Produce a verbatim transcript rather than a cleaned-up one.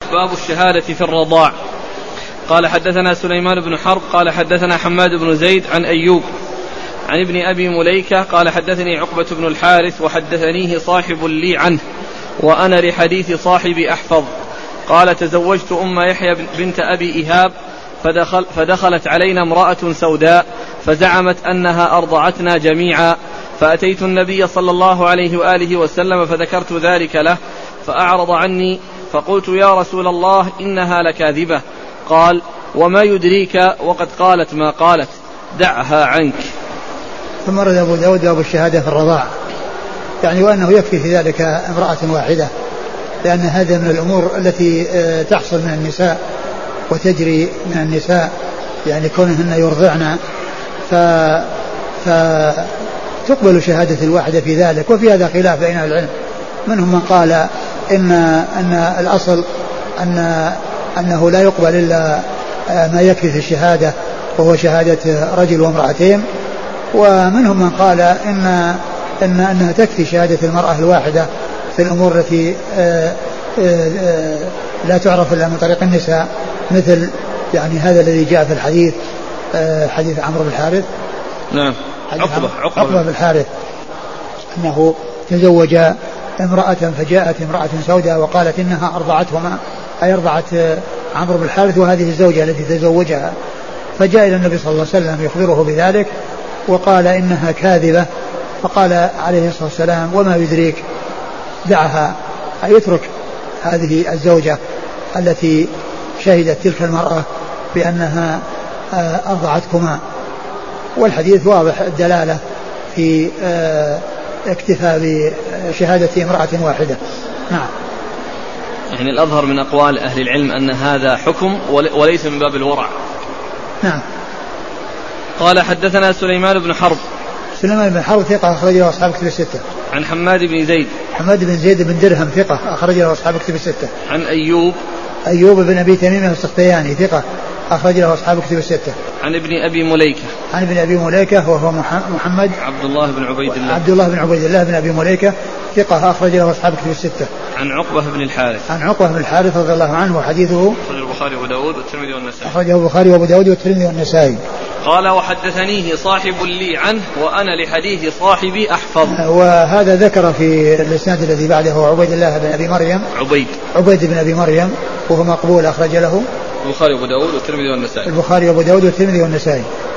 باب الشهادة في الرضاع. قال حدثنا سليمان بن حرب قال حدثنا حماد بن زيد عن أيوب عن ابن أبي مليكة قال حدثني عقبة بن الحارث وحدثنيه صاحب لي عنه وأنا لحديث صاحبي أحفظ. قال تزوجت أم يحيى بنت أبي إيهاب فدخل فدخلت علينا امرأة سوداء فزعمت أنها أرضعتنا جميعا، فأتيت النبي صلى الله عليه وآله وسلم فذكرت ذلك له فأعرض عني، فقلت يا رسول الله إنها لكاذبة. قال وما يدريك وقد قالت ما قالت، دعها عنك. ثم رد أبو داود باب الشهادة في الرضاع، يعني وأنه يكفي في ذلك امرأة واحدة، لأن هذا من الأمور التي تحصل من النساء وتجري من النساء، يعني كونهن يرضعن فتقبل شهادة الواحدة في ذلك. وفي هذا خلاف بين العلم، منهم من قال إن, أن الأصل أن أنه لا يقبل إلا ما يكفي في الشهادة وهو شهادة رجل وامرأتين، ومنهم من قال إن, إن أنها تكفي شهادة المرأة الواحدة في الأمور التي لا تعرف إلا من طريق النساء، مثل يعني هذا الذي جاء في الحديث حديث عمرو بن الحارث. نعم عقبة عقبة بن الحارث أنه تزوج امرأة فجاءت امرأة سوداء وقالت إنها أرضعتهما، أي أرضعت عمرو بن الحارث وهذه الزوجة التي تزوجها، فجاء إلى النبي صلى الله عليه وسلم يخبره بذلك وقال إنها كاذبة، فقال عليه الصلاة والسلام وما يدريك، دعها، أي يترك هذه الزوجة التي شهدت تلك المرأة بأنها أرضعتكما. والحديث واضح الدلالة في اكتفاء بشهادة امرأة واحدة. نعم. يعني الأظهر من أقوال أهل العلم أن هذا حكم وليس من باب الورع. نعم. قال حدثنا سليمان بن حرب. سليمان بن حرب ثقة أخرج له أصحاب كتب الستة. عن حماد بن زيد. حماد بن زيد بن درهم ثقة أخرج له أصحاب كتب الستة. عن أيوب. أيوب بن أبي تميم السختياني ثقة أخرج له أصحاب كتب الستة. عن ابن أبي مليكة. عن ابن أبي مليكة وهو محمد عبد الله بن عبيد الله. عبد الله بن عبيد الله بن أبي مليكة ثقة أخرج له أصحاب كتب الستة. عن عقبة بن الحارث. عن عقبة بن الحارث رضي الله عنه وحديثه أخرجه البخاري وأبو داود والترمذي والنسائي. أخرجه البخاري وأبو داود والترمذي والنسائي. قال وحدثنيه صاحب لي عنه وأنا لحديث صاحبي أحفظ. وهذا ذكر في الإسناد الذي بعده عبيد الله بن أبي مريم. عبيد. عبيد بن أبي مريم وهو مقبول أخرج له البخاري وأبو داود والترمذي والنسائي. البخاري وأبو داود والترمذي والنسائي.